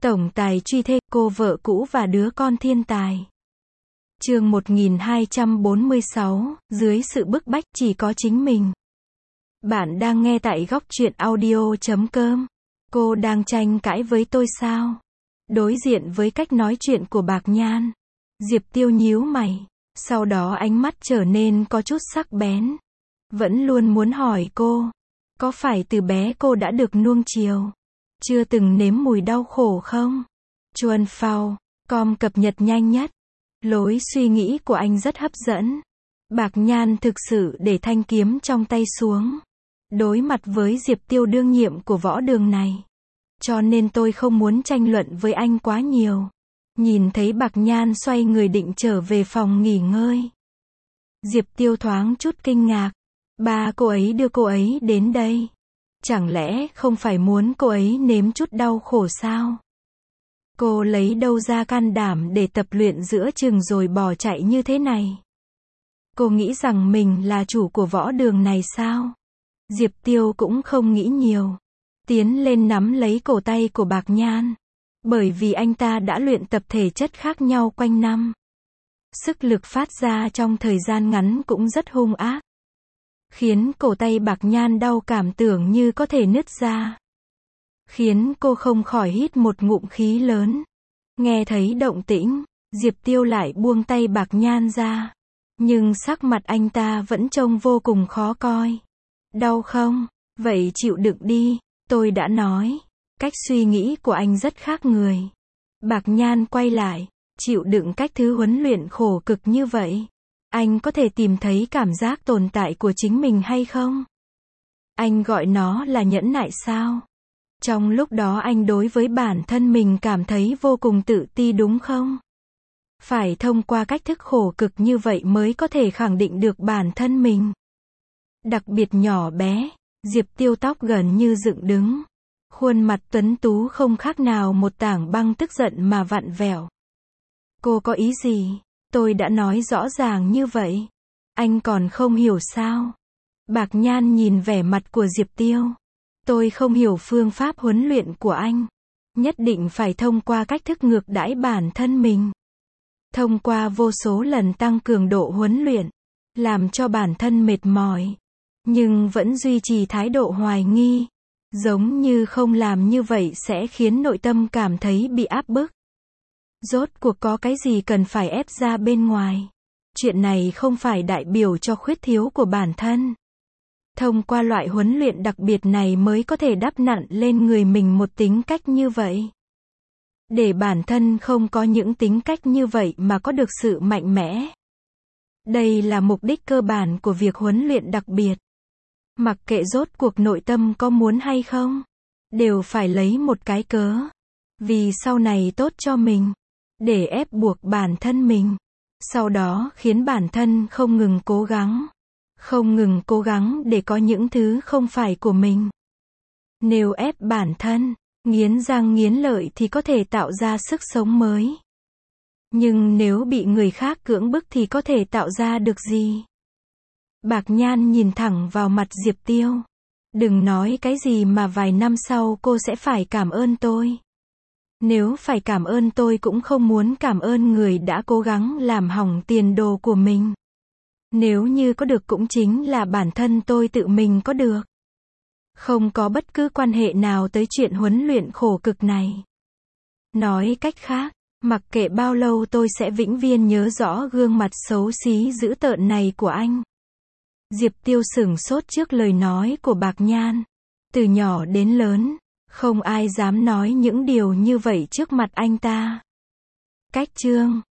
Tổng tài truy thê, cô vợ cũ và đứa con thiên tài. Chương 1246, dưới sự bức bách chỉ có chính mình. Bạn đang nghe tại góc truyện audio.com. Cô đang tranh cãi với tôi sao? Đối diện với cách nói chuyện của Bạc Nhan, Diệp Tiêu nhíu mày, sau đó ánh mắt trở nên có chút sắc bén. Vẫn luôn muốn hỏi cô, có phải từ bé cô đã được nuông chiều, chưa từng nếm mùi đau khổ không? Chuan Phao, com cập nhật nhanh nhất. Lối suy nghĩ của anh rất hấp dẫn. Bạc Nhan thực sự để thanh kiếm trong tay xuống, đối mặt với Diệp Tiêu đương nhiệm của võ đường này. Cho nên tôi không muốn tranh luận với anh quá nhiều. Nhìn thấy Bạc Nhan xoay người định trở về phòng nghỉ ngơi, Diệp Tiêu thoáng chút kinh ngạc. Ba cô ấy đưa cô ấy đến đây, chẳng lẽ không phải muốn cô ấy nếm chút đau khổ sao? Cô lấy đâu ra can đảm để tập luyện giữa chừng rồi bỏ chạy như thế này? Cô nghĩ rằng mình là chủ của võ đường này sao? Diệp Tiêu cũng không nghĩ nhiều, tiến lên nắm lấy cổ tay của Bạc Nhan. Bởi vì anh ta đã luyện tập thể chất khác nhau quanh năm, sức lực phát ra trong thời gian ngắn cũng rất hung ác, khiến cổ tay Bạc Nhan đau cảm tưởng như có thể nứt ra, khiến cô không khỏi hít một ngụm khí lớn. Nghe thấy động tĩnh, Diệp Tiêu lại buông tay Bạc Nhan ra, nhưng sắc mặt anh ta vẫn trông vô cùng khó coi. Đau không? Vậy chịu đựng đi, tôi đã nói, cách suy nghĩ của anh rất khác người. Bạc Nhan quay lại, chịu đựng cách thứ huấn luyện khổ cực như vậy, anh có thể tìm thấy cảm giác tồn tại của chính mình hay không? Anh gọi nó là nhẫn nại sao? Trong lúc đó anh đối với bản thân mình cảm thấy vô cùng tự ti đúng không? Phải thông qua cách thức khổ cực như vậy mới có thể khẳng định được bản thân mình. Đặc biệt nhỏ bé, Diệp Tiêu tóc gần như dựng đứng, khuôn mặt tuấn tú không khác nào một tảng băng tức giận mà vặn vẹo. Cô có ý gì? Tôi đã nói rõ ràng như vậy. Anh còn không hiểu sao? Bạc Nhan nhìn vẻ mặt của Diệp Tiêu. Tôi không hiểu phương pháp huấn luyện của anh. Nhất định phải thông qua cách thức ngược đãi bản thân mình. Thông qua vô số lần tăng cường độ huấn luyện, làm cho bản thân mệt mỏi, nhưng vẫn duy trì thái độ hoài nghi. Giống như không làm như vậy sẽ khiến nội tâm cảm thấy bị áp bức. Rốt cuộc có cái gì cần phải ép ra bên ngoài? Chuyện này không phải đại biểu cho khuyết thiếu của bản thân. Thông qua loại huấn luyện đặc biệt này mới có thể đắp nặn lên người mình một tính cách như vậy. Để bản thân không có những tính cách như vậy mà có được sự mạnh mẽ. Đây là mục đích cơ bản của việc huấn luyện đặc biệt. Mặc kệ rốt cuộc nội tâm có muốn hay không, đều phải lấy một cái cớ, vì sau này tốt cho mình, để ép buộc bản thân mình. Sau đó khiến bản thân không ngừng cố gắng để có những thứ không phải của mình. Nếu ép bản thân, nghiến răng nghiến lợi thì có thể tạo ra sức sống mới. Nhưng nếu bị người khác cưỡng bức thì có thể tạo ra được gì? Bạc Nhan nhìn thẳng vào mặt Diệp Tiêu. Đừng nói cái gì mà vài năm sau cô sẽ phải cảm ơn tôi. Nếu phải cảm ơn tôi cũng không muốn cảm ơn người đã cố gắng làm hỏng tiền đồ của mình. Nếu như có được cũng chính là bản thân tôi tự mình có được. Không có bất cứ quan hệ nào tới chuyện huấn luyện khổ cực này. Nói cách khác, mặc kệ bao lâu tôi sẽ vĩnh viễn nhớ rõ gương mặt xấu xí dữ tợn này của anh. Diệp Tiêu sửng sốt trước lời nói của Bạc Nhan. Từ nhỏ đến lớn, không ai dám nói những điều như vậy trước mặt anh ta. Cách chương